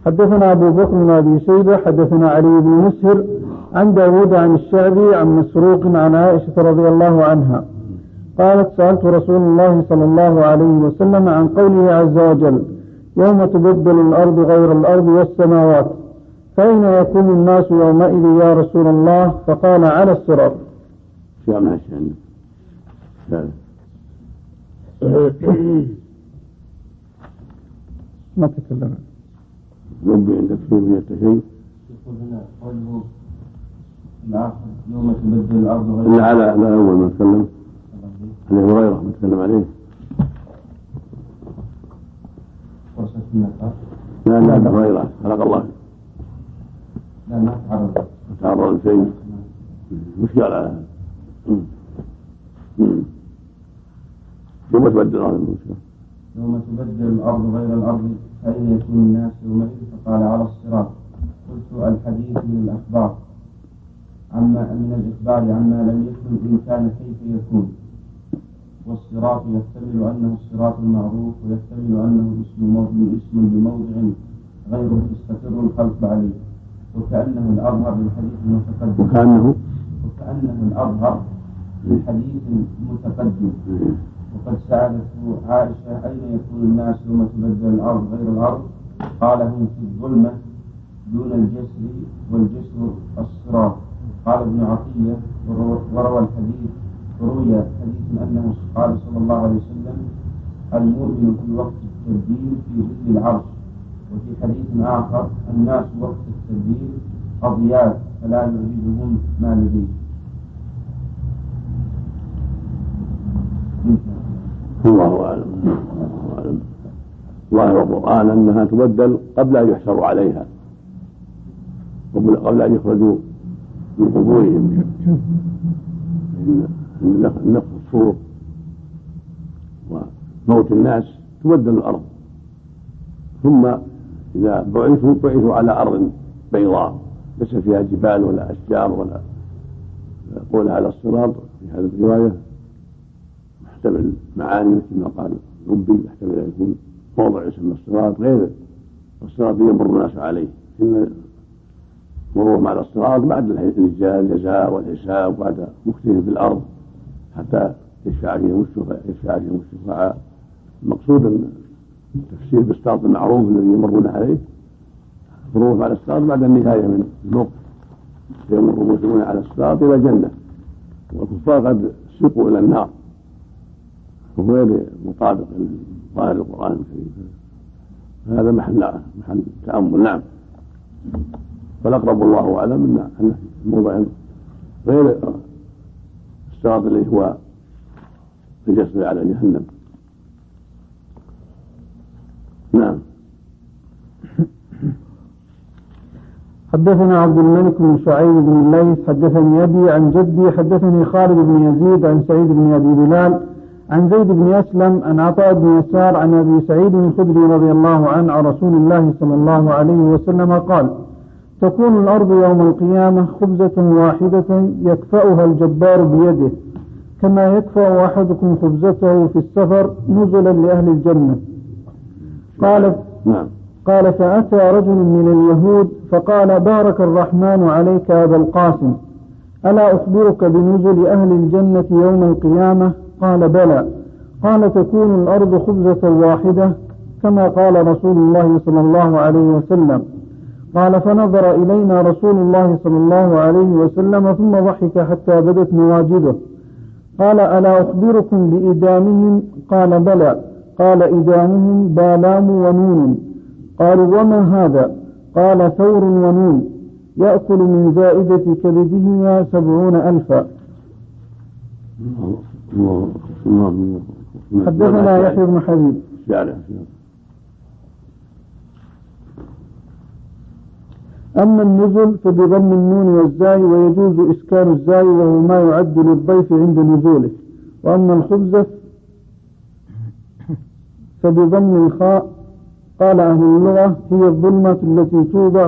حدثنا أبو بكر بن أبي شيبة حدثنا علي بن مسهر عن داود عن الشعبي عن مسروق عن عائشة رضي الله عنها قالت سألت رسول الله صلى الله عليه وسلم عن قوله عز وجل يوم تبدل الأرض غير الأرض والسماوات فأين يكون الناس يومئذ يا رسول الله؟ فقال على الصراط. ما تكلم ربي عندك شيء شيء يقول هنا قوله الآخر يوم تبدل الأرض غير لا على أول ما تكلم عليه غيره ما تكلم عليه لا غيره خلق الله لا ما تعرض شيء مشكلة على يوم تبدل الأرض يوم تبدل الأرض غير الأرض فأين يكون الناس يومئذ؟ فقال على الصراط. قلت الحديث من الأخبار من الإخبار عما لم يكن إن كان كيف يكون، والصراط يحتمل أنه الصراط المعروف ويحتمل أنه اسم بموضع غيره تستقر الخلق عليه، وكأنه الأظهر للحديث المتقدم وكأنه الأظهر للحديث المتقدم. وقد سألته عائشة أين يكون الناس يوم تبدل الأرض غير الأرض؟ قال هم في الظلمة دون الجسر والجسر الصراط. قال ابن عطية وروي حديث أنه قال صلى الله عليه وسلم المؤمن في وقت التبديل في ظل العرش. وفي حديث آخر الناس وقت التبديل أضياف فلا يعجبهم ما لديه. الله أعلم. ظاهر القرآن أنها تبدل قبل أن يحشروا عليها، قبل أن يخرجوا من قبورهم، نفخ الصور وموت الناس تبدل الأرض، ثم إذا بعثوا على أرض بيضاء ليس فيها جبال ولا أشجار ولا يقول على الصراط. في هذه الرواية محتمل معاني مثل ما قال ربي، يحتمل أن يكون موضع يسمى الصراط غير الصراط يمر الناس عليه، إن مرورهم على الصراط بعد الجزاء والحساب بعد مكثهم في الأرض حتى يشفع فيهم الشفعاء. المقصود أن تفسير بالصراط المعروف الذي يمرون عليه مرورهم على الصراط بعد النهاية من الوقت، يمر المسلمون على الصراط إلى الجنة، والكفار قد سيقوا إلى النار، وغير مطابق ظاهر القرآن الكريم. هذا محل تأمل. نعم. فالأقرب الله أعلم أن الموضع غير الصراط الذي هو الجسر على جهنم. نعم. حدثنا عبد الملك بن شعيب بن الليث حدثني أبي عن جدي حدثني خالد بن يزيد عن سعيد بن أبي بلال عن زيد بن أسلم عن عطاء بن يسار عن أبي سعيد الخدري رضي الله عنه عن رسول الله صلى الله عليه وسلم قال تكون الأرض يوم القيامة خبزة واحدة يكفأها الجبار بيده كما يكفأ أحدكم خبزته في السفر نزلا لأهل الجنة. قال فأتى رجل من اليهود فقال بارك الرحمن عليك أبا القاسم ألا أخبرك بنزل أهل الجنة يوم القيامة؟ قال بلى. قال تكون الأرض خبزة واحدة كما قال رسول الله صلى الله عليه وسلم. قال فنظر إلينا رسول الله صلى الله عليه وسلم ثم ضحك حتى بدت نواجذه. قال ألا أخبركم بإدامهم؟ قال بلى. قال إدامهم بالام ونون. قالوا وما هذا؟ قال ثور ونون يأكل من زائدة كبدهما 70,000. حدثنا يحيى بن حبيب. أما النزل فبضم النون والزاي ويجوز إسكان الزاي وهو ما يعد للضيف عند نزوله. وأما الخبزة فبضم الخاء. قال أهل اللغة هي الظلمة التي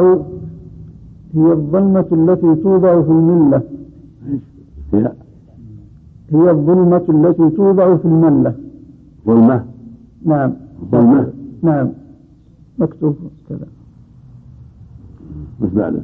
توضع في الملة. هي الظلمة التي توضع في الملة. ظلمة. نعم. ظلمة. نعم. مكتوب كذا. مش بعده.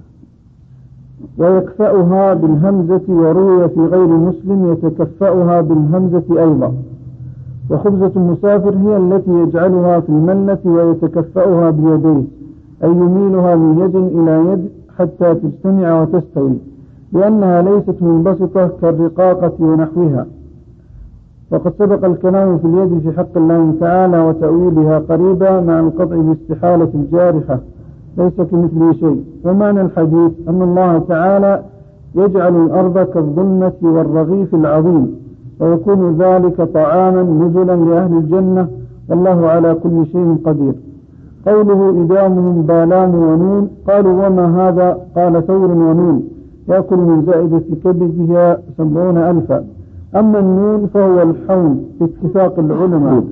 ويكفأها بالهمزة، وروي في غير مسلم يتكفأها بالهمزة أيضا. وخبزة المسافر هي التي يجعلها في الملة ويتكفأها بيديه، أي يميلها من يد إلى يد حتى تجتمع وتستوي، لأنها ليست منبسطة كالرقاقة ونحوها. وقد سبق الكلام في اليد في حق الله تعالى وتأويلها قريبا مع القطع باستحالة الجارحة ليس كمثله شيء. ومعنى الحديث أن الله تعالى يجعل الأرض كالظلمة والرغيف العظيم، ويكون ذلك طعاما نزلا لأهل الجنة، والله على كل شيء قدير. قوله إدامهم بالام ونون، قالوا وما هذا؟ قال ثور ونون يأكل من زائدة كبدها 70,000. أما النون فهو الحون باتفاق العلماء.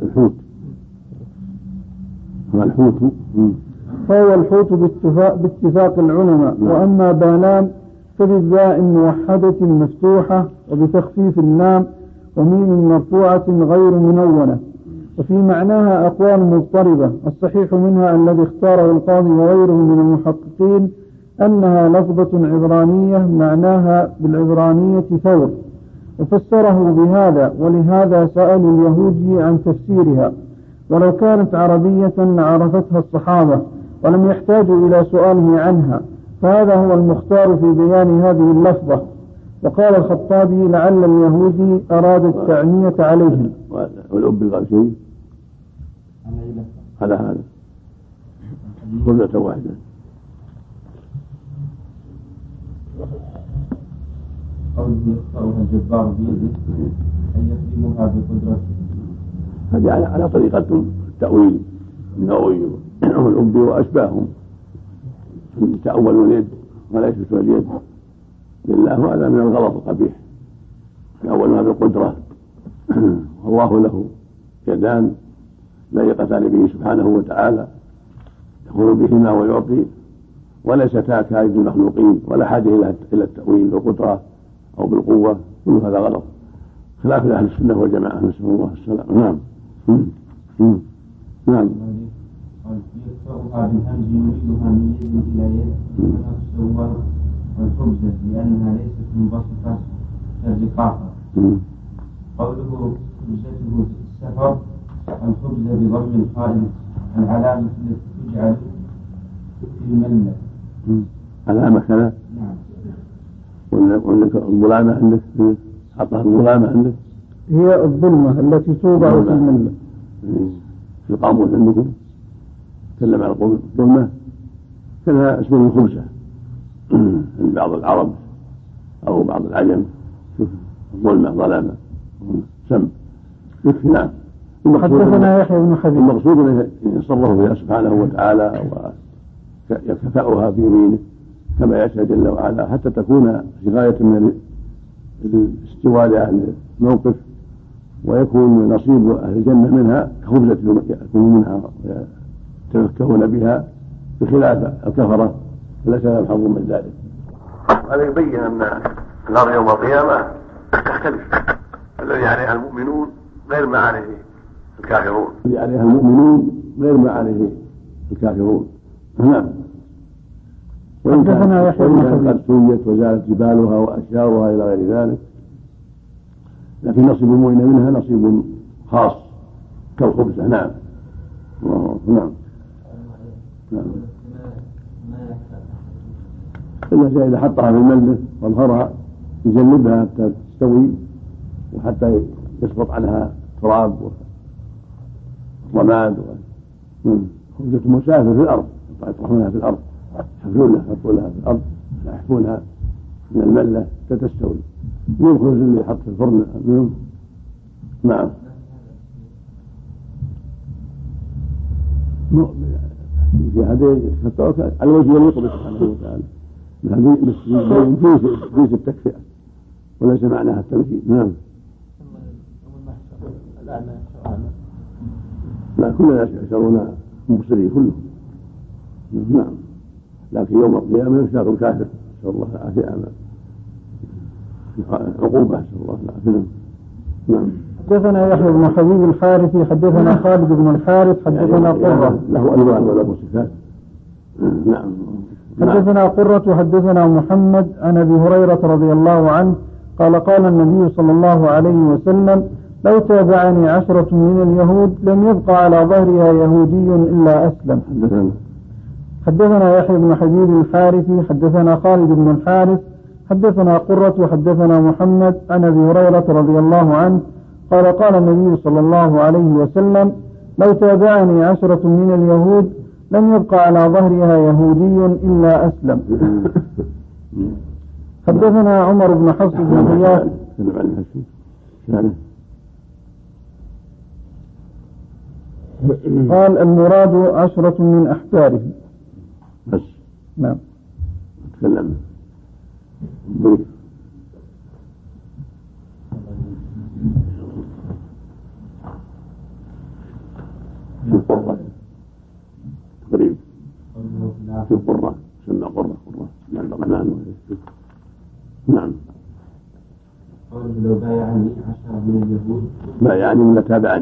فهو الحوت باتفاق العلماء. وأما بالام فبالذاء موحدة مفتوحة وبتخفيف اللام وميم مرفوعة غير منونة. وفي معناها أقوال مضطربة، الصحيح منها الذي اختاره القاضي وغيره من المحققين أنها لفظة عبرانية معناها بالعبرانية ثور، وفسره بهذا، ولهذا سألوا اليهودي عن تفسيرها، ولو كانت عربية عرفتها الصحابة ولم يحتاجوا إلى سؤاله عنها، فهذا هو المختار في بيان هذه اللفظة. وقال الخطابي لعل اليهودي أراد التعنية عليهم. والأب قال شيء على هذا خبزة واحدة. قوله يخطئها الجبار بيده أن يقلبها بقدرته، هذه على طريقة التأويل النووي والأب وأشباههم، تأولوا اليد ولا يثبتوا اليد لله، وهذا من الغلط القبيح. تأولها بالقدرة، والله له يدان لائقتان به سبحانه وتعالى يقول بهما ويعطي، وليستا كائد المخلوقين، ولا حاجة إلى التأويل بالقدرة أو بالقوة، كل هذا غلط خلاف أهل السنة والجماعة، نسأل الله السلامة. نعم. نعم. يكفأها بالهمز يريدها من يد إلى يد كما السوار والخبزة لأنها ليست منبسطة كالرقاقة. قوله خبزته في السفر الخبز بضم الخائن العلامة التي تجعل في الملة. علامة كذا؟ نعم. وعندك الظلامة عندك؟ حطها الظلامة عندك؟ هي الظلمة التي توضع في الملة. في القاموس عندكم تكلم عن الظلمة كانها اسم الخبزة عند بعض العرب أو بعض العجم. الظلمة ظلامة سم يكفي. نعم. حدثنا يحيى بن حبيب. المقصود أن يصرف بها سبحانه وتعالى ويكفأها بيمينه كما يشاء جل وعلا، حتى تكون في غاية من الاستواء لأهل الموقف، ويكون نصيب أهل الجنة منها كخبزة يأكلون منها ويتفكهون بها، بخلاف الكفرة فليس لهم حظ من ذلك. هذا يبين أن النار يوم القيامة تختلف، الذي عليها المؤمنون غير ما عليه الكافرون، الذي عليها المؤمنون غير ما عليه الكافرون. نعم. وإن كانت قد سويت وزالت جبالها وأشجارها إلى غير ذلك، لكن نصيب المؤمن منها نصيب خاص كالخبزة. نعم. نعم. إلا إذا حطها في الملة واظهرها يجنبها حتى تستوي وحتى يسقط عنها تراب ورماد. خبزة مسافر في الأرض يطرحونها في الأرض، يحفرونها يحطونها في الأرض يحفونها من الملة تستوي. من الخبز اللي يحط في الفرن منهم. نعم. في هذه التوكل على وجه يليق به سبحانه وتعالى، جنس التكفئة وليس معناها التمثيل. نعم. لا، كل الناس يحشرون مبصرين كلهم. نعم. لكن يوم القيامة يحشر الكافر، نسأل الله العافية، عقوبة، نسأل الله العافية. نعم. حدثنا يحيى بن حبيب الحارثي حدثنا خالد بن الحارث حدثنا قرة له ألوان وله صفات. نعم. حدثنا قرة حدثنا محمد عن أبي هريرة رضي الله عنه قال قال النبي صلى الله عليه وسلم لو تابعني 10 من اليهود لم يبقى على ظهرها يهودي إلا أسلم. حدثنا يحيى بن حبيب الحارثي حدثنا خالد بن الحارث حدثنا قرة حدثنا محمد عن أبي هريرة رضي الله عنه قال قال النبي صلى الله عليه وسلم لو تابعني 10 من اليهود لم يبقى على ظهرها يهودي إلا أسلم. حدثنا عمر بن حفص بن غياث قال المراد 10 من أحباره بس. نعم. تكلم. في قرة قريب في قرة سمى قرة من الرحمن. نعم. قوله لو بايعني 10 من اليهود بايعني ولا تابعني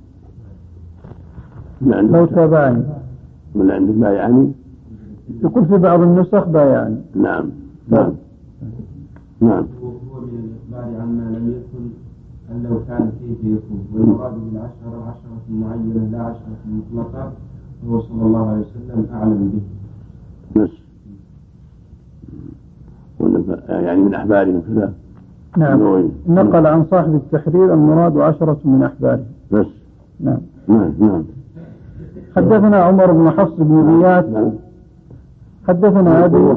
لو تابعني من عند بايعني يقول في بعض النسخ بايعني. نعم نعم نعم. هو من الإخبار عما لم يكن أن لو كان كيف يكون والمراد بالعشرة 10 معينة لا 10 مطلقة هو صلى الله عليه وسلم أعلم به. بس يعني من أحبارهم كذا. نعم. نقل عن صاحب التحرير المراد 10 من أحباره بس. نعم نعم نعم. حدثنا عمر بن حفص بن غياث حدثنا أبي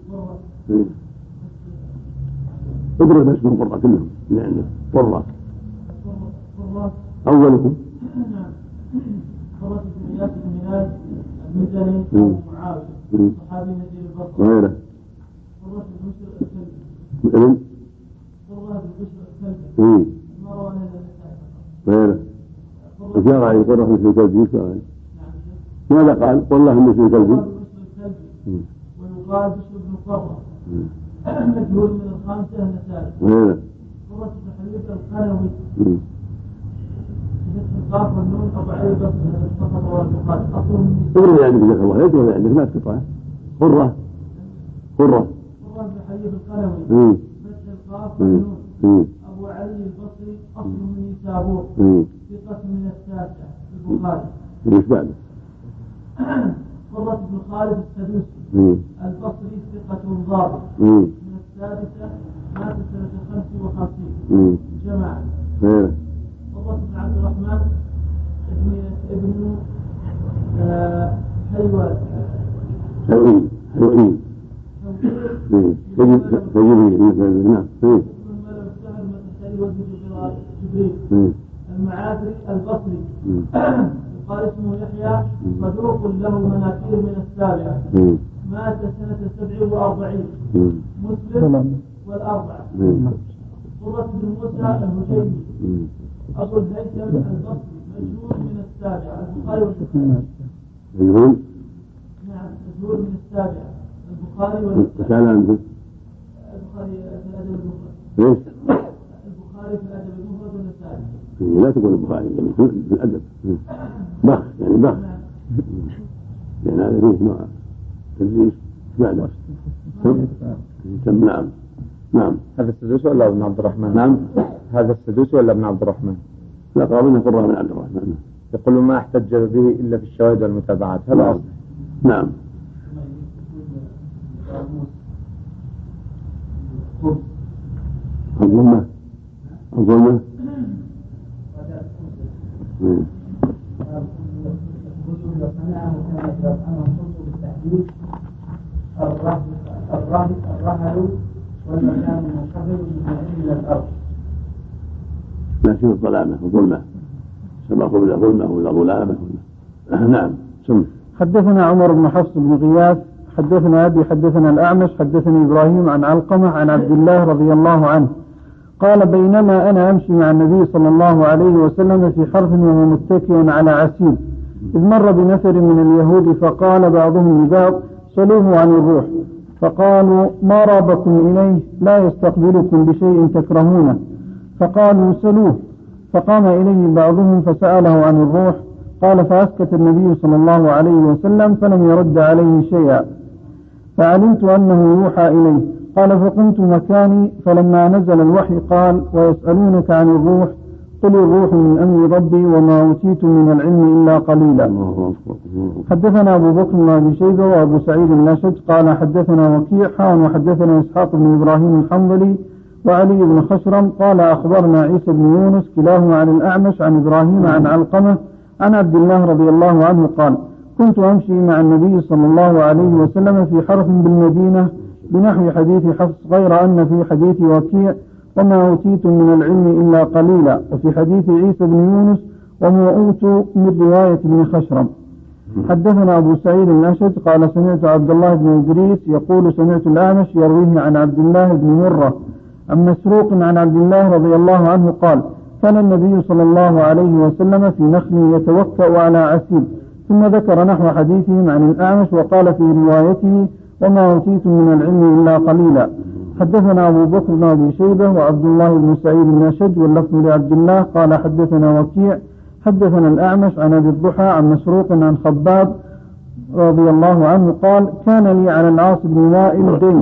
اضرب اسم القرى كلهم لأنه قرى أولكم قرة بن إياس بن هلال المزني معاوية صحابي نزيل البصرة غيره قرة بن بشر الكلبي قرة بن بشر الكلبي ما روى لنا غيره وشارع القرة مثل الكلبي ماذا قال؟ والله مثل الكلبي ويقال بشر بن قرة مجهول من الخامسة النسائي غيره قرة بن حبيب القروي القاف والنون أبو علي البصري هذا الصفة والبخاري أصل قرة يعني جزاك الله خير ولا عندك ما تقطع قرة قرة بن حبيب القروي فتح القاف والنون أبو علي البصري أصل من نيسابور ثقة من التاسع البخاري. ايش بعده؟ قرة بن خالد السدوسي البصري ثقة ضابط من السادسة مات سنة 55 جماعة. قرة بن عبد الرحمن ابن حلوان المعافري البصري قال اسمه يحيى صدوق له مناكير من السابعة مات سنة 47 مسلم والأربعة. قرة بن موسى الهجيمي أبو الهيثم البصري مجهول من السابعة البخاري والبخاري. نعم مجهول من السابعة البخاري والبخاري. البخاري في الأدب المفرد. البخاري في الأدب المفرد والنسائي. لا تقول البخاري يعني في الأدب بخ يعني بخ لأن هذا فيه نوع تدريس بعد. نعم نعم. هذا السدوسي ولا ابن عبد الرحمن؟ نعم. هذا السدوسي ولا ابن عبد الرحمن؟ لا قابلنا قرة من عبد الرحمن. يقولون ما احتج به إلا في الشواهد والمتابعات. هذا أصل. نعم. الظلمة الرهل والمكان المنخفض من الأرض. لا شيء الظلامة الظلمة سبق إلى ظلمة ولا ظلامة. نعم. سم. حدثنا عمر بن حفص بن غياث حدثنا أبي حدثنا الأعمش حدثني إبراهيم عن علقمة عن عبد الله رضي الله عنه قال بينما أنا أمشي مع النبي صلى الله عليه وسلم في حرث وهو متكئ على عسير إذ مر بنفر من اليهود فقال بعضهم لبعض سلوه عن الروح فقالوا ما رابكم إليه لا يستقبلكم بشيء تكرهونه فقالوا سلوه فقام إليه بعضهم فسأله عن الروح قال فأسكت النبي صلى الله عليه وسلم فلم يرد عليه شيئا، فعلمت أنه يوحى إليه. قال فقمت مكاني، فلما نزل الوحي قال ويسألونك عن الروح قل الروح من أمر ربي وما أوتيت من العلم إلا قليلا. حدثنا أبو بكر بن أبي شيبة وأبو سعيد الأشج قال حدثنا وكيع وحدثنا إسحاق بن إبراهيم الحنظلي وعلي بن خشرم قال أخبرنا عيسى بن يونس كلاهما عن الأعمش عن إبراهيم عن علقمة عن عبد الله رضي الله عنه قال كنت أمشي مع النبي صلى الله عليه وسلم في حرف بالمدينة بنحو حديث حفص، غير أن في حديث وكيع وما أوتيتم من العلم إلا قليلا، وفي حديث عيسى بن يونس وما أوتوا من رواية ابن خشرم. حدثنا أبو سعيد الأشج قال سمعت عبد الله بن إدريس يقول سمعت الأعمش يرويه عن عبد الله بن مرة عن مسروق عن عبد الله رضي الله عنه قال كان النبي صلى الله عليه وسلم في نخل يتوكأ على عسيب، ثم ذكر نحو حديثهم عن الأعمش وقال في روايته وما أوتيتم من العلم إلا قليلا. حدثنا أبو بكر بن أبي شيبة وعبد الله بن سعيد بن أشج واللفظ لعبد الله قال حدثنا وكيع حدثنا الأعمش عن أبي الضحى عن مسروق عن خباب رضي الله عنه قال كان لي على العاص بن وائل دين.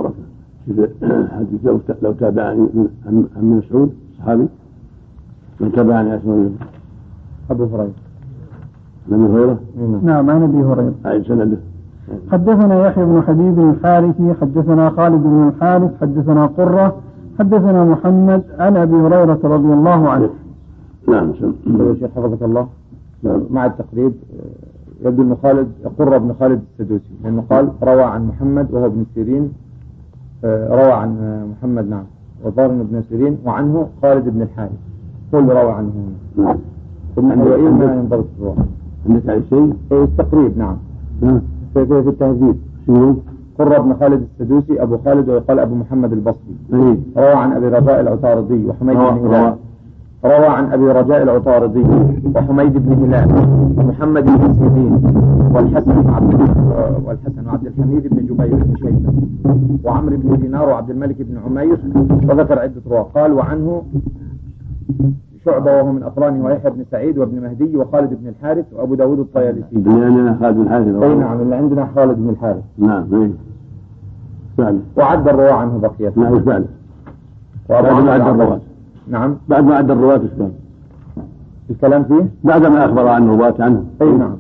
حديث لو تابعني عن مسعود صحابي من تابعني اسمه أبو هريرة عن أبي هريرة. نعم عن أبي هريرة. أي سنده. حدثنا يحيى بن حبيب الحارثي حدثنا خالد بن الحارث حدثنا قرة حدثنا محمد عن أبي هريرة رضي الله عنه. نعم. يا شيخ حفظك الله. مع التقريب يبدو أن خالد قرة بن خالد السدوسي، لأنه قال روى عن محمد وهو ابن سيرين، روى عن محمد نعم وظاهر ابن سيرين وعنه خالد بن الحارث كل روى عنه. نعم. ثم حوائل ما ينضبط الروح. عندك أي شيء؟ التقريب نعم. في التهذيب قرة بن خالد السدوسي أبو خالد ويقال أبو محمد البصري. روى عن أبي رجاء العطاردي وحميد بن هلال. روى عن أبي رجاء العطاردي وحميد بن هلال ومحمد بن سيرين والحسن وعبد الحميد بن جبير بن شيبة وعمر بن دينار وعبد الملك بن عمير، وذكر عدة رواة. قال وعنه شعبة وهو من أقرانه ويحيى بن سعيد وابن مهدي وخالد بن الحارث وأبو داود الطيالسي. بنينا خالد بن الحارث. نعم اللي عندنا خالد بن الحارث. نعم. فعلا. وعد الرواة عنه بقية. نعم فعلا. بعد ما عد الرواة. نعم. بعد ما عد الرواة الثاني. الكلام فيه؟ بعد ما أخبر عن الرواة عنه. نعم.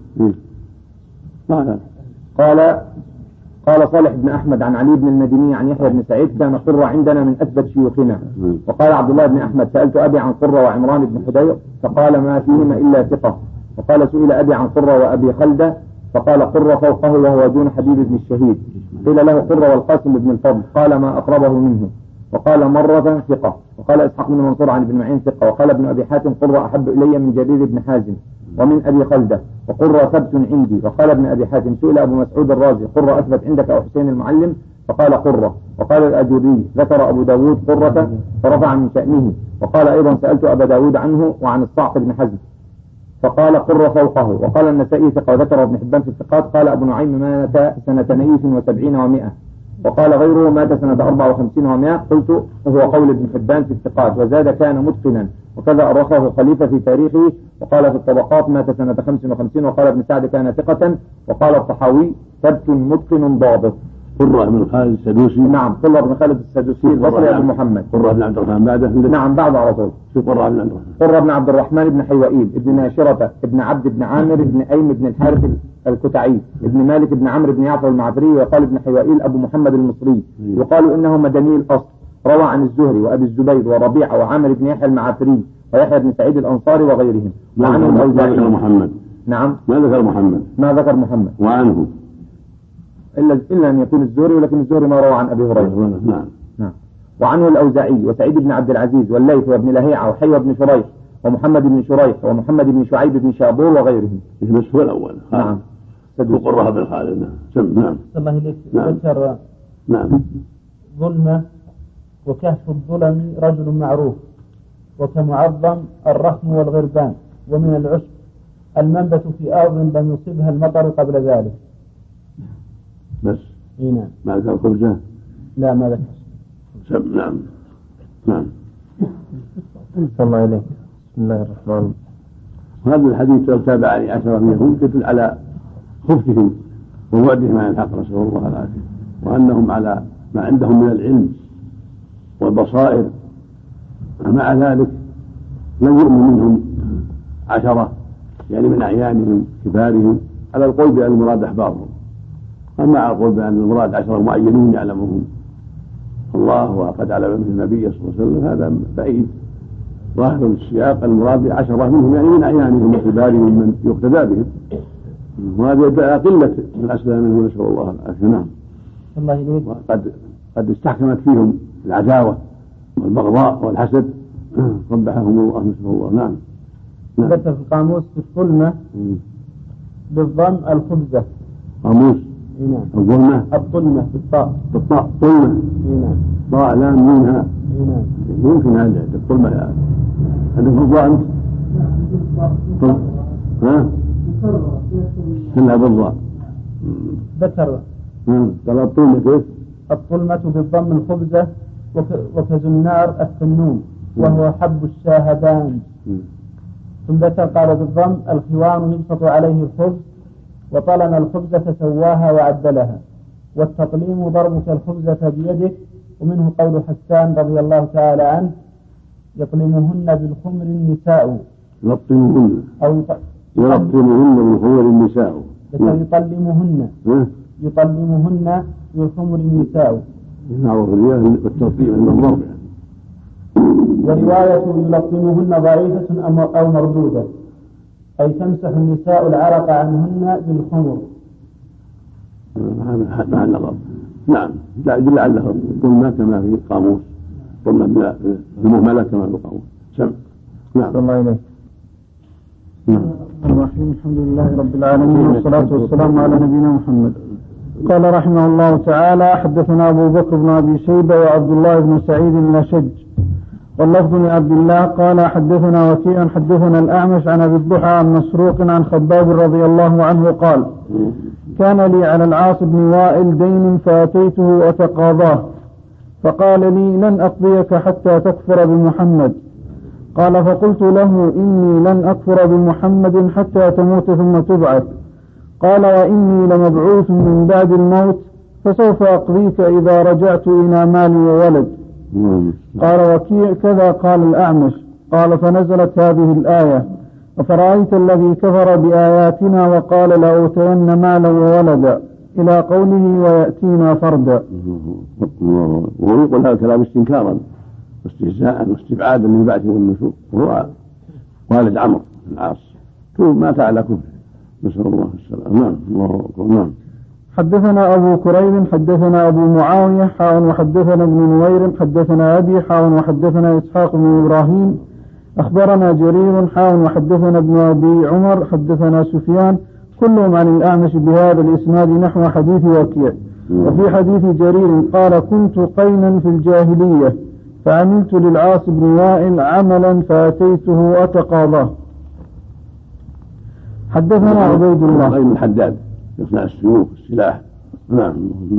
قال صالح بن أحمد عن علي بن المديني عن يحيى بن سعيد كان قرة عندنا من أثبت شيوخنا. وقال عبد الله بن أحمد سألت أبي عن قرة وعمران بن حدير فقال ما فيهما إلا ثقة. وقال سئل أبي عن قرة وأبي خلدة فقال قرة فوقه وهو دون حبيب بن الشهيد. قيل له قرة والقاسم بن الفضل قال ما أقربه منه. وقال مرة ثقة. وقال إسحاق بن منصور عن ابن معين ثقة. وقال ابن أبي حاتم قرة أحب إلي من جرير بن حازم ومن أبي خلدة وقرة ثبت عندي. وقال ابن أبي حاتم سئل أبو مسعود الرازي قرة أثبت عندك أو حسين المعلم فقال قرة. وقال الأجوري ذكر أبو داود قرة فرفع من شأنه. وقال أيضا سألت أبا داود عنه وعن الصعق بن حزم فقال قرة فوقه. وقال النسائي ثقة وذكر ابن حبان في الثقات. قال أبو نعيم مات سنة 72 و100. وقال غيره مات سنة 54 و100. قلت وهو قول ابن حبان في الثقات. وزاد كان متقنا وكذا أرخه خليفة في تاريخه. وقال في الطبقات مات سنة 55. وقال ابن سعد كان ثقة. وقال الطحاوي ثبت متقن ضابط. قرة بن خالد السدوسي. نعم قرة بن خالد السدوسي البصري أبو محمد. قرة بن عبد الرحمن بعده. نعم بعد على طول. قرة بن عبد الرحمن. قرة بن عبد الرحمن بن حيوئيل ابن ناشرة ابن عبد بن عامر ابن أيم بن الحارث الكتعي ابن مالك بن عمرو بن يعفر المعفري. وقال ابن حيوئيل أبو محمد المصري. يقال إنه مدني الأصل. روى عن الزهري وأبي الزبير وربيعة وعامر بن يحيى المعافري ويحيى بن سعيد الأنصاري وغيرهم. وعنه الأوزاعي. محمد. نعم ما ذكر محمد. وعنه إلا أن يكون الزهري، ولكن الزهري ما روى عن أبي هريرة. نعم. وعنه الأوزاعي وسعيد بن عبد العزيز والليث وابن لهيعة وحيوة بن شريح ومحمد بن شريح ومحمد بن شعيب بن شابور وغيرهم. بس هو الأول. نعم. وقرة بن خالد. نعم. الله إليك. ذكر ظلمة وكهف الظلم رجل معروف وكمعظم الرحم والغربان ومن العشب المنبت في أرض لم يصبها المطر قبل ذلك. بس. نعم. ما ذكر خبزة. لا ما ذكر. نعم. الله إليك. بسم الله الرحمن الرحيم. هذا الحديث لو تابعني 10 من يهود يدل على خبثهم وبعدهم عن الحق، نسأل الله العافية، وأنهم على ما عندهم من العلم والبصائر. مع ذلك لم يؤمن منهم 10 يعني من أعيانهم كبارهم على القول بأن المراد أحبارهم، أما على القول بأن المراد 10 معينون يعلمهم الله وقد علم من النبي صلى الله عليه وسلم هذا بعيد. ظاهر السياق المراد 10 منهم يعني من أعيانهم وكبارهم من يقتدى بهم، وهذا يدعى قلة من أسلم منه، نسأل الله العافية. نعم. قد استحكمت فيهم العداوة والبغضاء والحسد، قبحهم الله، نسأل الله. نعم. ثبت في القاموس في الظلمة بالضم الخبزة. قاموس الظلمة الظلمة بالطاء ظلمة ضاء لام منها. يمكن هذا الظلمة يعني عندك بالضاء أنت؟ ها؟ كلها بالضاء. ذكر. قال الظلمة كيف؟ الظلمة بالضم الخبزة وكزنار السنون وهو حب الشاهدان. ثم ذكر قال بالضم الخوان يبسط عليه الخبز وطلم الخبزة سواها وعدلها، والتطليم ضربك الخبزة بيدك. ومنه قول حسان رضي الله تعالى عنه يطلمهن بالخمر النساء. يطلمهن أو يطلمهن بالخمر النساء. يطلمهن بالخمر النساء. معروف الرياء والتطليم عند الضرب. ورواية يلطمهن ضعيفة أو مردودة، أي تمسح النساء العرق عنهن بالخمر. مع النظر. نعم. لعله ظلمة كما في القاموس، ظلمة المهملة كما في القاموس. سمع. نعم. الله إليك. نعم. الرحيم. الحمد لله رب العالمين والصلاة والسلام على نبينا محمد. قال رحمه الله تعالى: حدثنا أبو بكر بن أبي شيبة وعبد الله بن سعيد الأشج واللفظ لعبد الله قال حدثنا وكيع حدثنا الأعمش عن أبي الضحى عن مسروق عن خباب رضي الله عنه قال: كان لي على العاص بن وائل دين فأتيته أتقاضاه، فقال لي: لن أقضيك حتى تكفر بمحمد. قال: فقلت له: إني لن أكفر بمحمد حتى تموت ثم تبعث. قال: وإني لمبعوث من بعد الموت، فسوف أقضيك إذا رجعت إلى مالي وولد. قال وكيع: كذا قال الأعمش. قال: فنزلت هذه الآية: أفرأيت الذي كفر بآياتنا وقال لأوتين مالا وولدا، إلى قوله ويأتينا فردا. ويقول هذا الكلام استنكارا واستهزاء واستبعادا من بعثه والنشور، وهو والد عمرو بن العاص مات على كفره، نسأل الله السلامة. نعم. الله أكبر. نعم. حدثنا أبو كريم حدثنا أبو معاوية حاء وحدثنا ابن نوير حدثنا أبي حاء وحدثنا إسحاق بن إبراهيم أخبرنا جرير حاء وحدثنا ابن أبي عمر حدثنا سفيان كلهم عن الأعمش بهذا الإسناد نحو حديث وكيع. وفي حديث جرير قال: كنت قينا في الجاهلية فعملت للعاص بن وائل عملا فأتيته أتقاضاه. حدثنا عبيد الله قيم الحداد يصنع السيوف السلاح. نعم.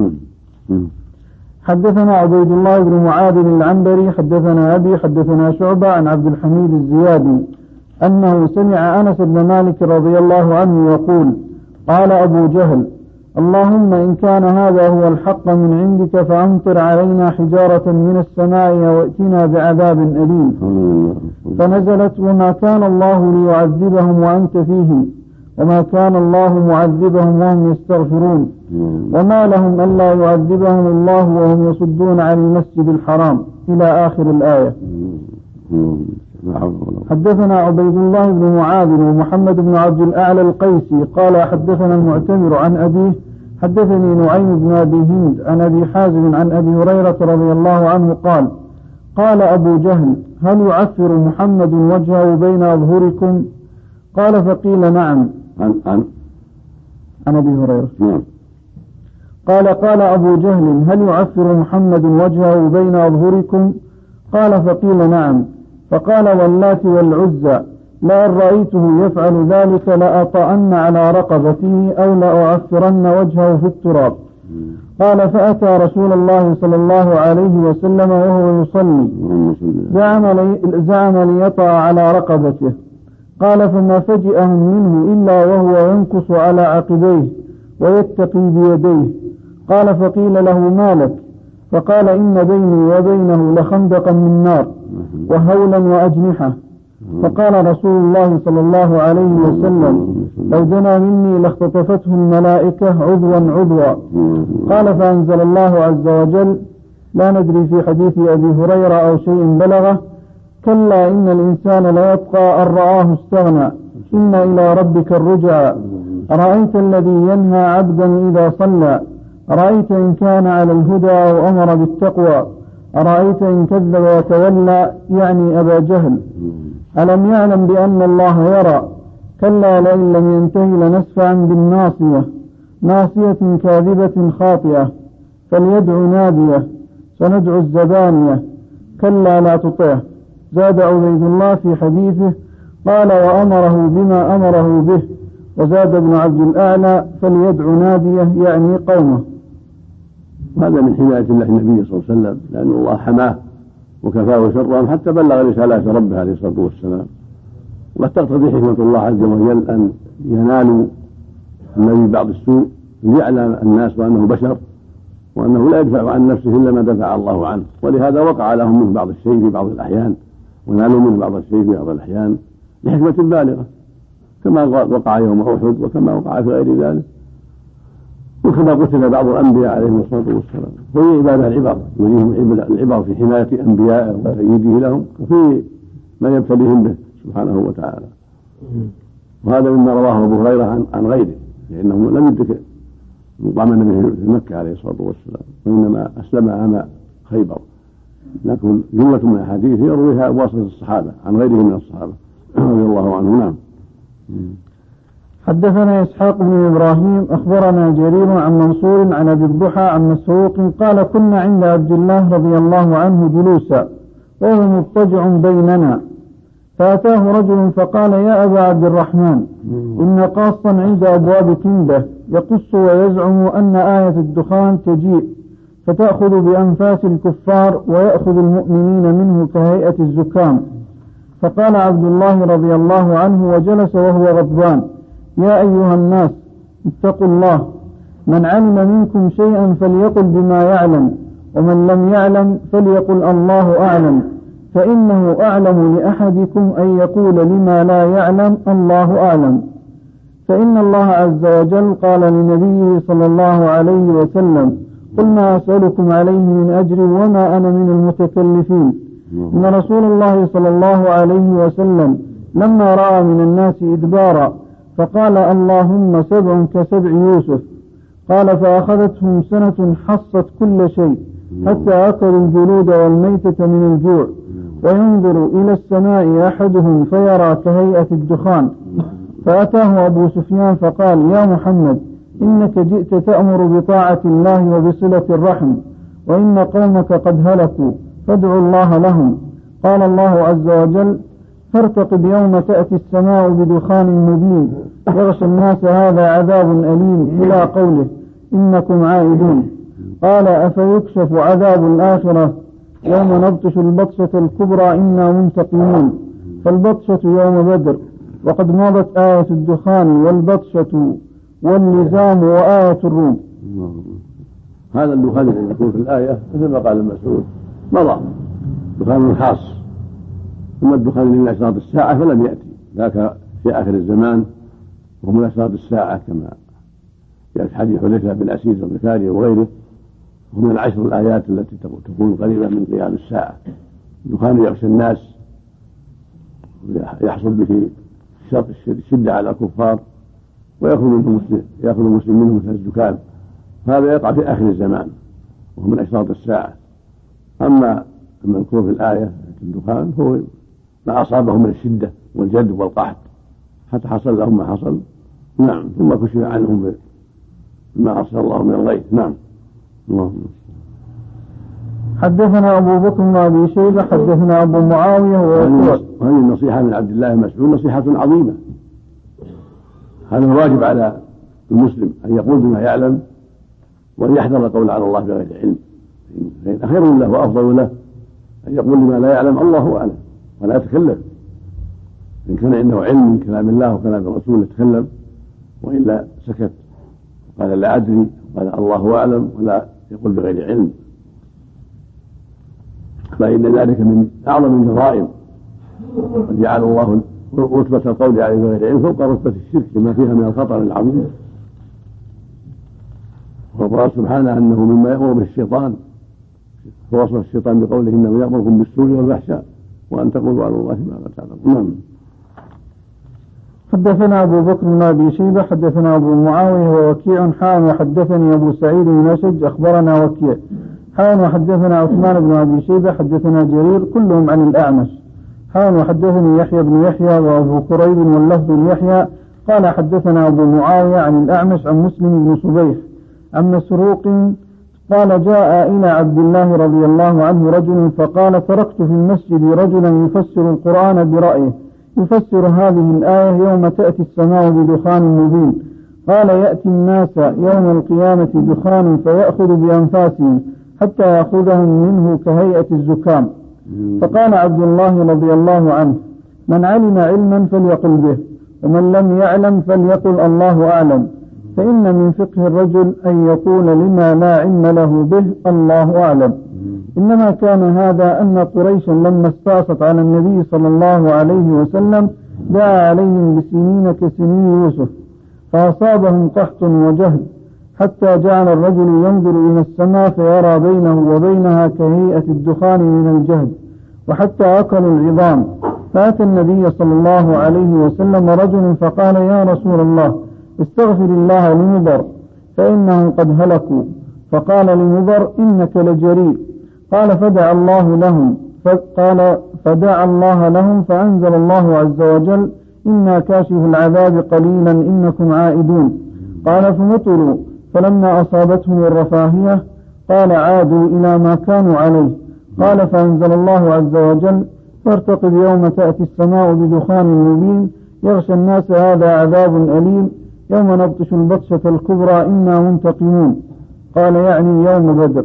حدثنا عبيد الله بن معاذ العنبري حدثنا أبي حدثنا شعبة عن عبد الحميد الزيادي أنه سمع أنس بن مالك رضي الله عنه يقول: قال أبو جهل: اللهم إن كان هذا هو الحق من عندك فأمطر علينا حجارة من السماء وائتنا بعذاب أليم. فنزلت: وما كان الله ليعذبهم وأنت فيهم وما كان الله معذبهم وهم يستغفرون وما لهم ألا يعذبهم الله وهم يصدون عن المسجد الحرام، إلى آخر الآية. حدثنا عبيد الله بن معاذ ومحمد بن عبد الأعلى القيسي قال: حدثنا المعتمر عن أبيه حدثني نعيم بن أبي هند عن أبي حازم عن أبي هريرة رضي الله عنه قال: قال أبو جهل: هل يعفر محمد وجهه بين أظهركم؟ قال: فقيل: نعم. عن أبي هريرة. قال أبو جهل: هل يعفر محمد وجهه بين أظهركم؟ قال: فقيل: نعم. فقال: واللات والعزى لأن رأيته يفعل ذلك لأطأن على رقبته أو لأعفرن وجهه في التراب. قال: فأتى رسول الله صلى الله عليه وسلم وهو يصلي زعم ليطأ على رقبته. قال فما فجئهم منه إلا وهو ينكص على عقبيه ويتقي بيديه. قال فقيل له ما لك؟ فقال إن بيني وبينه لخندقا من نار وهولا وأجنحة. فقال رسول الله صلى الله عليه وسلم لو دنا مني لاختطفته الملائكة عضوا عضوا. قال فأنزل الله عز وجل لا ندري في حديث أبي هريرة أو شيء بلغه كلا إن الإنسان ليطغى أن رآه استغنى إن إلى ربك الرجعى أرأيت الذي ينهى عبدا إذا صلى أرأيت إن كان على الهدى أو أمر بالتقوى أرأيت إن كذب وتولى يعني أبا جهل ألم يعلم بأن الله يرى كلا لئن لم ينتهي لنسفعا بالناصية ناصية كاذبة خاطئة فليدع نادية سندع الزبانية كلا لا تطعه. زاد عبيد الله في حديثه قال وأمره بما أمره به. وزاد ابن عبد الأعلى فليدع نادية يعني قومه. هذا من حماية الله النبي صلى الله عليه وسلم لأن الله حماه وكفاه شرهم حتى بلغ رسالات ربه عليه الصلاة والسلام. وتقتضي حكمة الله عز وجل أن ينالوا النبي بعض السوء ليعلم الناس وأنه بشر وأنه لا يدفع عن نفسه إلا ما دفع الله عنه. ولهذا وقع لهم منه بعض الشيء في بعض الأحيان ونالوا منه بعض الشيء في بعض الأحيان لحكمة بالغة كما وقع يوم أحد وكما وقع في غير ذلك وكما قتل بعض الأنبياء عليهم الصلاة والسلام. وهي عبادة العبر يريهم العبر في حماية أنبيائه وتأييده لهم وفي ما يبتليهم به سبحانه وتعالى. وهذا مما رواه أبو هريرة عن غيره لأنه لم يدرك مقام النبي في مكة عليه الصلاة والسلام وإنما أسلم عام خيبر. لكن جملة من الحديث يرويها بواسطة الصحابة عن غيره من الصحابة رضي الله عنهم. نعم. حدثنا إسحاق بن إبراهيم أخبرنا جرير عن منصور عن أبي الضحى عن مسروق قال كنا عند عبد الله رضي الله عنه جلوسا وهو مضطجع بيننا فأتاه رجل فقال يا أبا عبد الرحمن إن قاصا عند أبواب كندة يقص ويزعم أن آية الدخان تجيء فتأخذ بأنفاس الكفار ويأخذ المؤمنين منه كهيئة الزكام. فقال عبد الله رضي الله عنه وجلس وهو غضبان يا أيها الناس اتقوا الله من علم منكم شيئا فليقل بما يعلم ومن لم يعلم فليقل الله أعلم فإنه أعلم لأحدكم أن يقول لما لا يعلم الله أعلم. فإن الله عز وجل قال لنبيه صلى الله عليه وسلم قل ما أسألكم عليه من أجر وما أنا من المتكلفين. إن رسول الله صلى الله عليه وسلم لما رأى من الناس إدبارا فقال اللهم 7 كسبع يوسف. قال فأخذتهم سنة حصت كل شيء حتى أكلوا الجلود والميتة من الجوع وينظر إلى السماء أحدهم فيرى كهيئة الدخان. فأتاه أبو سفيان فقال يا محمد إنك جئت تأمر بطاعة الله وبصلة الرحم وإن قومك قد هلكوا فادعوا الله لهم. قال الله عز وجل فارتقب يوم تأتي السماء بدخان مبين يغشى الناس هذا عذاب أليم إلى قوله إنكم عائدون. قال أفيكشف عذاب الآخرة يوم نبطش البطشة الكبرى إنا منتقمون. فالبطشة يوم بدر وقد مضت آية الدخان والبطشة واللزام وآية الروم. هذا الدخان الذي يكون في الآية مثل ما قال المسعود مضى دخان خاص. ثم الدخان من أشراط الساعة فلم يأتي ذاك في آخر الزمان ومن أشراط الساعة كما في حديث حذيفة بن أسيد الغفاري وغيره ومن 10 الآيات التي تكون قريبة من قيام الساعة. الدخان يغشى الناس يحصل به الشدة على الكفار ويأخذ المسلم منهم مثل الزكام. هذا يقع في آخر الزمان وهو من أشراط الساعة. أما المذكور في الآية الدخان هو ما أصابه من الشدة والجد والقحط حتى حصل لهم ما حصل. نعم. ثم كشف عنهم بما أرسل الله من الغيث. نعم. اللهم حدثنا أبو بكر وأبي شيبة حدثنا أبو معاوية وهذه النصيحة من عبد الله مسعود نصيحة عظيمة. هذا الواجب على المسلم أن يقول بما يعلم وأن يحذر القول على الله بغير علم فإن خير له وأفضل له أن يقول لما لا يعلم الله أعلم ولا يتكلم إن كان عنده علم من كلام الله وكلام الرسول يتكلم، وإلا سكت قال لا أدري، قال الله أعلم، ولا يقول بغير علم. فإن ذلك من أعظم الجرائم، قد جعل الله رتبة القول عليه بغير علم فوق رتبة الشرك لما فيها من الخطر العظيم. وقال سبحانه أنه مما يأمر به الشيطان، فوصف الشيطان بقوله إنه يأمركم بالسوء والفحشاء وأن تقولوا على الله ما لا تعلمون. حدثنا أبو بكر بن أبي شيبة حدثنا أبو معاوية ووكيع حان وحدثني أبو سعيد بن أشج أخبرنا وكيع حان وحدثنا عثمان بن أبي شيبة حدثنا جرير كلهم عن الأعمش حان وحدثني يحيى بن يحيى وأبو كريب واللفظ بن يحيى قال حدثنا أبو معاوية عن الأعمش عن مسلم بن صبيح عن مسروق قال جاء إلى عبد الله رضي الله عنه رجل فقال تركت في المسجد رجلا يفسر القرآن برأيه يفسر هذه الآية يوم تأتي السماء بدخان مبين. قال يأتي الناس يوم القيامة دخان فيأخذ بأنفاسهم حتى يأخذهم منه كهيئة الزكام. فقال عبد الله رضي الله عنه من علم علما فليقل به ومن لم يعلم فليقل الله أعلم، فإن من فقه الرجل أن يقول لما لا علم له به الله أعلم. إنما كان هذا أن قريشا لما استعصت على النبي صلى الله عليه وسلم دعا عليهم بسنين كسنين يوسف فأصابهم قحط وجهد حتى جعل الرجل ينظر إلى السماء فيرى بينه وبينها كهيئة الدخان من الجهد وحتى أكلوا العظام. فأتى النبي صلى الله عليه وسلم رجل فقال يا رسول الله استغفر الله لمضر فإنهم قد هلكوا. فقال لمضر إنك لجريء. قال فدعا الله لهم فأنزل الله عز وجل إنا كاشف العذاب قليلا إنكم عائدون. قال فمطروا فلما أصابتهم الرفاهية قال عادوا إلى ما كانوا عليه. قال فأنزل الله عز وجل فارتقب يوم تأتي السماء بدخان مبين يغشى الناس هذا عذاب أليم يوم نبطش البطشة الكبرى إنا منتقمون. قال يعني يوم بدر.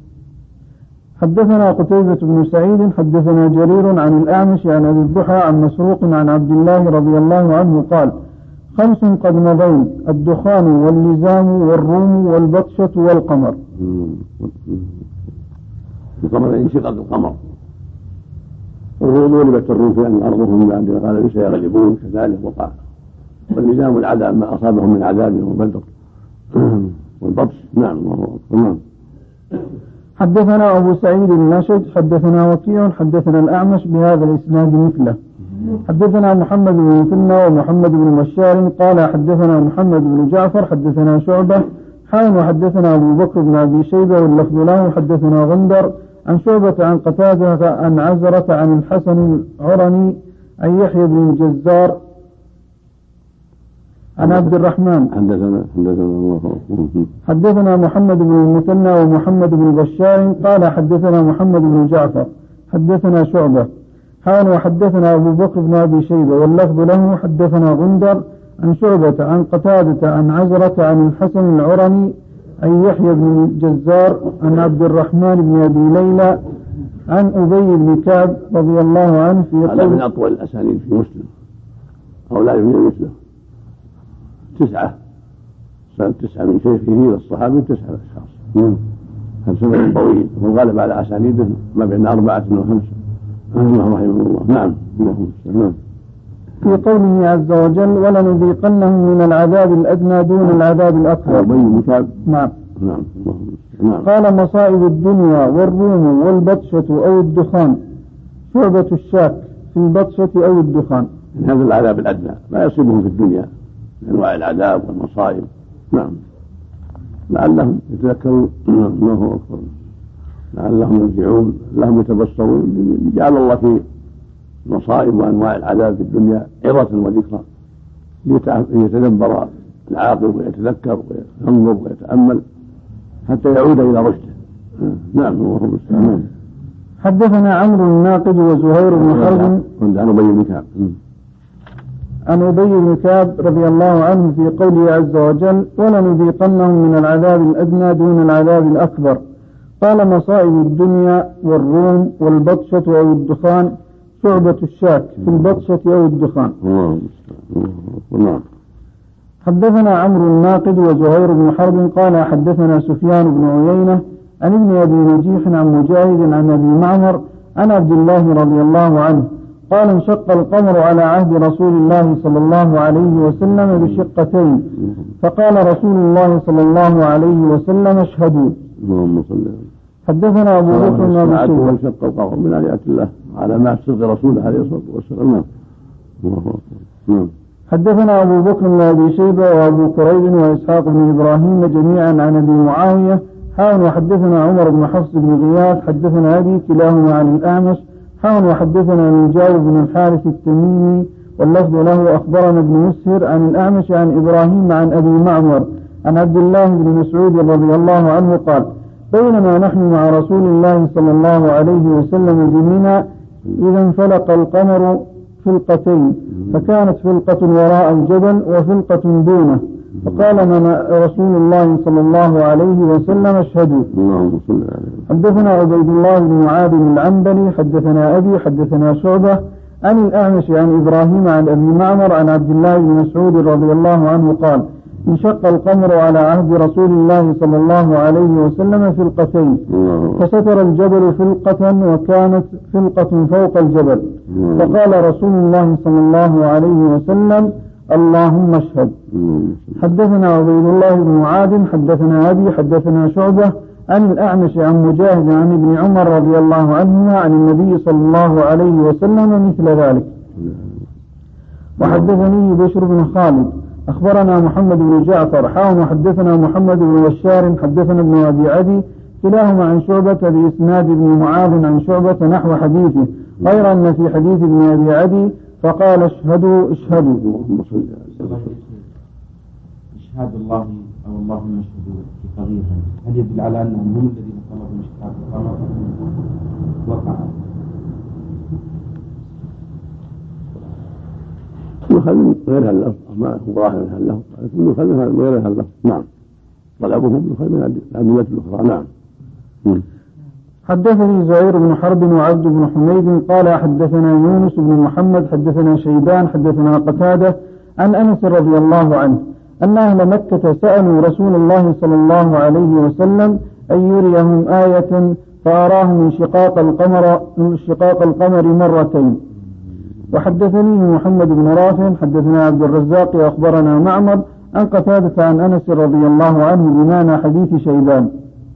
حدثنا قتيبة بن سعيد حدثنا جرير عن الأعمش عن أبي الضحى عن مسروق عن عبد الله رضي الله عنه قال 5 قد مضين الدخان واللزام والروم والبطشة والقمر. القمر انشقاق القمر وغلبت الروم في أن أرضهم بعد قال سيغلبون كذلك وقع. واللزام العذاب ما أصابهم من عذاب يوم بدر والبطش. نعم. حدثنا أبو سعيد الناشد حدثنا وكيع حدثنا الأعمش بهذا الإسناد مثله. حدثنا محمد بن مثنى ومحمد بن بشار قال حدثنا محمد بن جعفر حدثنا شعبة حان وحدثنا أبو بكر بن أبي شيبة واللفظ له حدثنا غندر عن شعبة عن قتادة عن عزرة عن الحسن العرني عن يحيى بن الجزار عن عبد الرحمن حدثنا محمد بن المثنى ومحمد بن بشار قال حدثنا محمد بن جعفر حدثنا شعبة حان وحدثنا أبو بكر بن أبي شيبة واللفظ له حدثنا غندر عن شعبة عن قتادة عن عزرة عن الحسن العرني عن يحيى بن الجزار عن عبد الرحمن بن أبي ليلى عن أبي بن كعب رضي الله عنه في هذا من أطول الأسانيد في مسلم أو لا يمين مثله 9 من شيخه للصحابي 9 أشخاص. هذا سنة طويل والغالب على أسانيده ما بين 4 و5 رحمه الله. نعم. في قوله عز وجل ولنذيقنهم من العذاب الأدنى دون العذاب الأكبر. نعم. قال مصائب الدنيا والروم والبطشة أو الدخان شعبة الشاك في البطشة أو الدخان. هذا العذاب الأدنى ما يصيبهم في الدنيا من أنواع العذاب والمصائب. نعم. لعلهم يتذكرون ما هو أكبر لعلهم يرجعون لهم يتبصرون. جعل الله في مصائب وأنواع العذاب في الدنيا عظة وذكرى ليتدبر العاقل ويتذكر وينظر ويتأمل حتى يعود إلى رشده. نعم. الله المستعان. حدثنا عمرو الناقد وزهير بن حرب عن أبي بن كعب رضي الله عنه في قوله عز وجل ولنذيقنهم من العذاب الأدنى دون العذاب الأكبر. قال مصائب الدنيا والروم والبطشة أو الدخان شعبة الشاك في البطشة أو الدخان. نعم. حدثنا عمرو الناقد وزهير بن حرب قال حدثنا سفيان بن عيينة عن ابن أبي نجيح عن مجاهد عن أبي معمر عن عبد الله رضي الله عنه قال انشق القمر على عهد رسول الله صلى الله عليه وسلم بشقتين فقال رسول الله صلى الله عليه وسلم اشهدوا. حدثنا أبو بكر بن أبي شيبة انشق القمر من آيات الله على ما صدق رسوله عليه الصلاة والسلام. حدثنا أبو بكر بن أبي شيبة وأبو كريب وإسحاق بن إبراهيم جميعا عن أبي معاوية وحدثنا عمر بن حفص بن غياث حدثنا أبي كلاهما عن الأعمش وحدثنا من جابر بن الحارث التميمي واللفظ له أخبرنا ابن مسهر عن الأعمش عن إبراهيم عن أبي معمر عن عبد الله بن مسعود رضي الله عنه قال بينما نحن مع رسول الله صلى الله عليه وسلم بمنى إذا انفلق القمر فلقتين فكانت فلقة وراء الجبل وفلقة دونه فقال رسول الله صلى الله عليه وسلم اشهدوا. حدثنا عبيد الله بن معاذ العنبري حدثنا أبي حدثنا شعبة عن الأعمش عن إبراهيم عن أبي معمر عن عبد الله بن مسعود رضي الله عنه قال انشق القمر على عهد رسول الله صلى الله عليه وسلم فلقتين فستر الجبل فلقة وكانت فلقة فوق الجبل فقال رسول الله صلى الله عليه وسلم اللهم اشهد. حدثنا عبيد الله بن معاذ حدثنا أبي حدثنا شعبة عن الأعمش عن مجاهد عن ابن عمر رضي الله عنهما عن النبي صلى الله عليه وسلم مثل ذلك. وحدثني بشر بن خالد أخبرنا محمد بن جعفر وحدثنا محمد بن بشار حدثنا ابن أبي عدي كلاهما عن شعبة بإسناد ابن معاذ عن شعبة نحو حديثه غير أن في حديث ابن أبي عدي فقال اشهدوا. إشهاد الله أو اللهم اشهدوا في قضية هل يدل على أنهم هم الذين طلبوا انشقاق القمر وقع؟ يخل غير هاللفظ ما هو ظاهر من هاللفظ لكن يخل غير هاللفظ. نعم طلبهم يخل من الأدلة الأخرى. نعم. حدثني زهير بن حرب وعبد بن حميد قال حدثنا يونس بن محمد حدثنا شيبان حدثنا قتادة عن أنس رضي الله عنه أن أهل مكة سألوا رسول الله صلى الله عليه وسلم أن يريهم آية فأراهم انشقاق القمر مرتين. وحدثني محمد بن رافع حدثنا عبد الرزاق أخبرنا معمر عن قتادة عن أنس رضي الله عنه بمعنى حديث شيبان.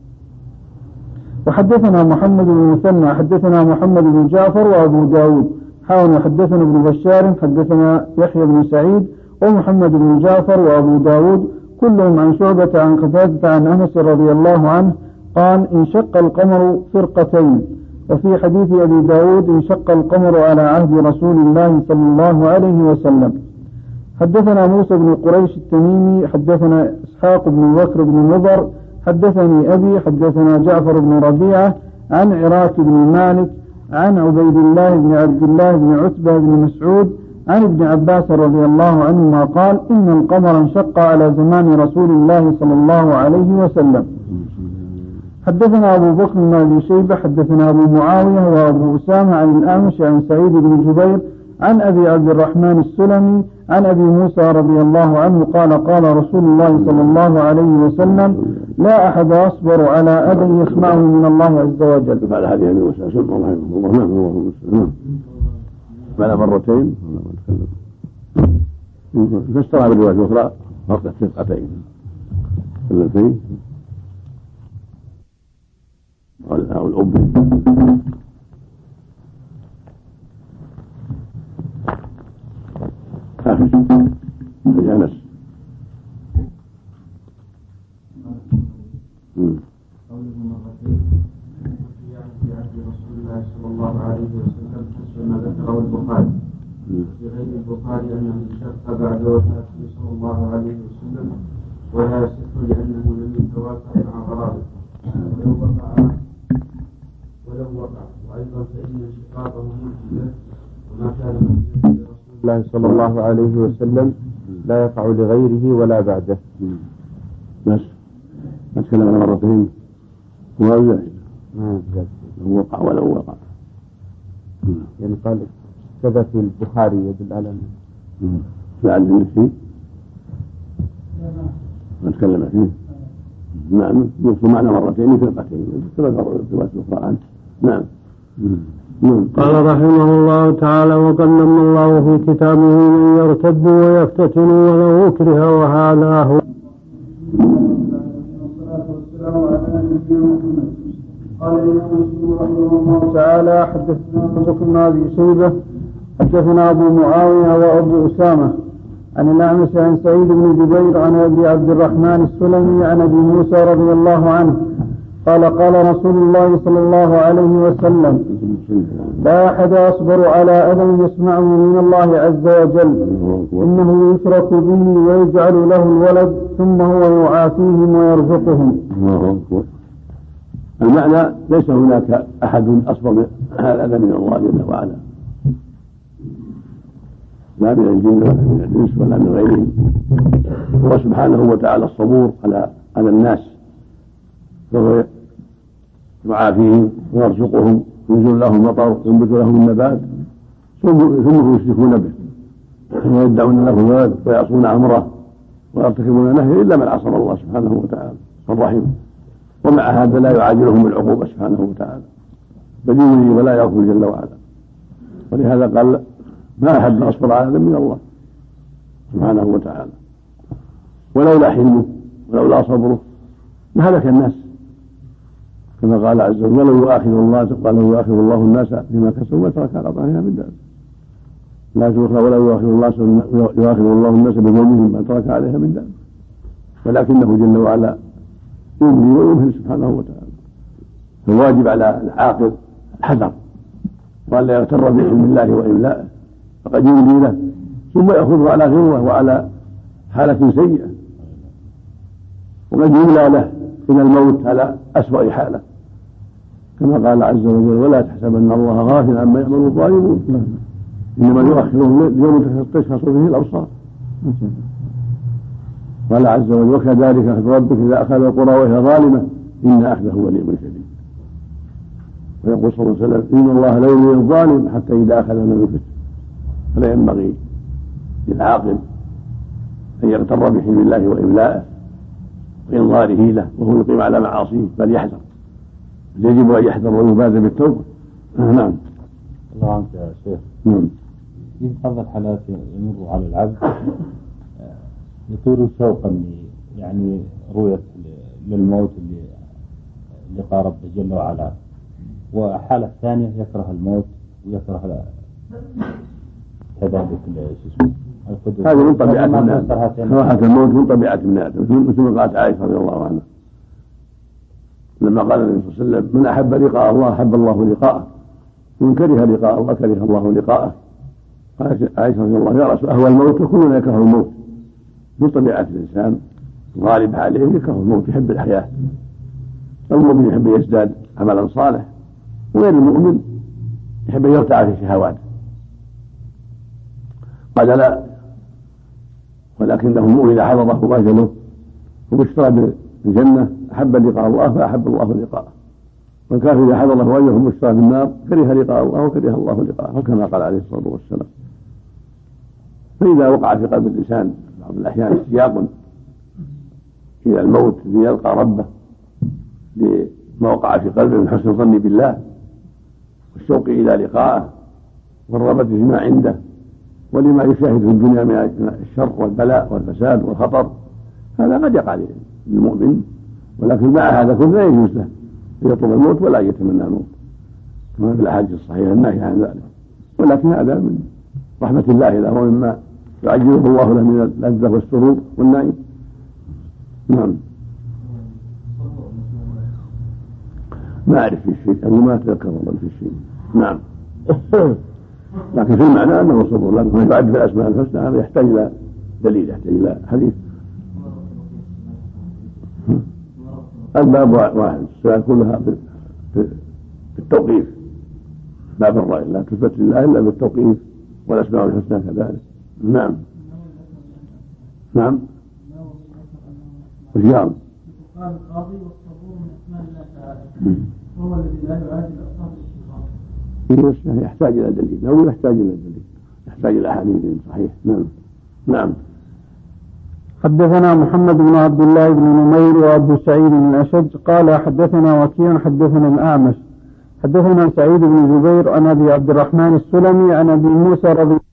وحدثنا محمد بن مثنى حدثنا محمد بن جعفر وأبو داود حدثنا ابن بشار حدثنا يحيى بن سعيد ومحمد بن جعفر وأبو داود كلهم عن شعبة عن قتادة عن أنس رضي الله عنه قال انشق القمر فرقتين. وفي حديث أبي داود انشق القمر على عهد رسول الله صلى الله عليه وسلم. حدثنا موسى بن قريش التميمي حدثنا إسحاق بن بكر بن مضر حدثني أبي حدثنا جعفر بن ربيعة عن عراك بن مالك عن عبيد الله بن عبد الله بن عتبة بن مسعود عن ابن عباس رضي الله عنهما قال إن القمر انشق على زمان رسول الله صلى الله عليه وسلم. حدثنا أبو بكر بن أبي شيبة حدثنا أبو معاوية وأبو أسامة عن الأعمش عن سعيد بن جبير عن أبي عبد الرحمن السلمي عن أبي موسى رضي الله عنه قال قال رسول الله صلى الله عليه وسلم لا أحد أصبر على أذى يسمعه من الله عز وجل. فعل هذه أبي موسى رحمه الله فعل مرتين فاشترى بالرواية الأخرى فرقة فرقتين اللتين أو الأب. أنس قوله مرتين في عهد رسول الله صلى الله عليه وسلم حسب ما ذكره البخاري. في غير البخاري أنه انشق بعد وفاته صلى الله عليه وسلم ولا يصح لأنه لم يتوافق مع غرابه ولو وقع وأيضا فإن انشقاقه معجزة وما كان معجزة لرسول الله صلى الله عليه وسلم لا يقع لغيره ولا بعده. بس أتكلم عن مرتين وما زائد لو وقع ولو وقع يعني قال كذا في البخاري يدل على لا عندنا فيه نتكلم فيه. نعم يذكر معنى مرتين فرقتين كما قرر الروايات الأخرى عنه. نعم. قال رحمه الله تعالى: وقد نم الله في كتابه من يرتد ويفتتن ولو أكره وهذا هو. قال الإمام مسلم رحمه الله تعالى: حدثنا أبو بكر بن أبي شيبة حدثنا أبو معاوية وأبو أسامة عن الأعمش عن سعيد بن جبير عن أبي عبد الرحمن السلمي عن أبي موسى رضي الله عنه قال: قال رسول الله صلى الله عليه وسلم: لا أحد أصبر على أذى يسمعه من الله عز وجل، إنه يترك به ويجعل له الولد ثم هو يعافيهم ويرزقهم. المعنى ليس هناك أحد أصبر على الأذى من الله جل وعلا، لا من الجن ولا من الإنس ولا من غيرهم. هو سبحانه وتعالى الصبور على الناس، فهو يعافيهم ويرزقهم وينزل لهم المطر وينبت لهم النبات، ثم يشركون به ويدعون له الولد ويعصون أمره ويرتكبون نهيه إلا من عصم الله سبحانه وتعالى الرحيم. ومع هذا لا يعاجلهم بالعقوبة سبحانه وتعالى، بل يولي ولا يغفر جل وعلا. ولهذا قال: ما أحد أصبر على من الله سبحانه وتعالى. ولولا حلمه ولولا صبره لهلك الناس، كما قال عز وجل: ولو يؤاخذ الله الناس بما كسبوا ما ترك على ظهرها من دابة. لا تؤخذ ولا يؤاخذ الله الناس بظلمهم ما ترك عليها من دابة، ولكنه جل وعلا يملي ويمهل سبحانه وتعالى. فالواجب على العاقل الحذر وألا يغتر بحلم الله وإملائه، فقد يملي له ثم يأخذه على غروة وعلى حالة سيئة، وقد يملى له إلى الموت على أسوأ حالة، كما قال عز وجل: ولا تحسبن الله غافلا عما يعمل الظالمون، إنما يؤخرهم ليوم تشخص فيه الأبصار. قال عز وجل: وكذلك أخذ ربك إذا أخذ القرى وهي ظالمة إن أخذه أليم شديد. ويقول صلى الله عليه وسلم: إن الله لا يملي الظالم حتى إذا أخذ لم يفلت. فلا ينبغي للعاقل أن يغتر بحلم الله وإملائه وإنظاره له وهو يقيم على معاصيه، بل يحذر. يجب أن يحذر ويبادر بالتوبة. نعم. الله عنك يا شيخ. في بعض الحالات يمر على العبد يطول شوقا يعني رؤية للموت لقاء ربه جل وعلا، وحالة ثانية يكره الموت ويكره كذلك هذا من طبيعة الناس. كراهة الموت من طبيعة الناس، مثل ما قالت عائشة رضي الله عنها لما قال النبي صلى الله عليه وسلم: من أحب لقاء الله أحب الله لقاءه، ومن كره لقاء الله كره الله لقاءه. قالت عائشة رضي الله عنها: يا رسول الله، أهوى الموت؟ وكلنا يكره الموت. من طبيعة الإنسان غالب عليه يكره الموت، يحب الحياة. المؤمن يحب يزداد عملا صالح، وغير المؤمن يحب أن يرتع في شهواته. قال: لا، ولكنه المؤمن إذا حضره أجله وبشرى بالجنة أحب لقاء الله فأحب الله لقاءه، والكافر إذا حضره أجله وبشرى بالنار كره لقاء الله وكره الله لقاءه، كما قال عليه الصلاة والسلام. فإذا وقع في قلب الإنسان بعض الأحيان اشتياق إلى الموت ليلقى ربه لما وقع في قلبه من حسن الظن بالله والشوق إلى لقائه والرغبة فيما عنده ولما يشاهد في الدنيا من الشر والبلاء والفساد والخطر، هذا قد يقع للمؤمن، ولكن مع هذا كله لا يجوز له يطلب الموت ولا يتمنى الموت، كما في الأحاديث الصحيحة النهي عن ذلك. ولكن هذا من رحمة الله له ومما يعجله الله له من اللذة والسرور والنعيم. نعم. ما أعرف في الشيء، أنا ما أتذكر والله في الشيء. نعم. لكن في المعنى أنه صبر، لكن يعد بالأسماء الحسنى هذا يحتاج إلى دليل، يحتاج إلى حديث. الباب واحد، السؤال كلها بالتوقيف، باب الرأي لا تثبت لله إلا بالتوقيف، والأسماء الحسنى كذلك. نعم. نعم. وجام. قال القاضي: والصبور من أسماء الله تعالى، وهو الذي لا يعاجل أصحاب الشيطان. يحتاج إلى دليل أو يحتاج إلى دليل، يحتاج إلى أحاديث صحيح. نعم. حدثنا محمد بن عبد الله بن نمير وأبو سعيد الأشج قال حدثنا وكيع حدثنا الأعمش حدثنا سعيد بن جبير عن أبي عبد الرحمن السلمي عن أبي موسى رضي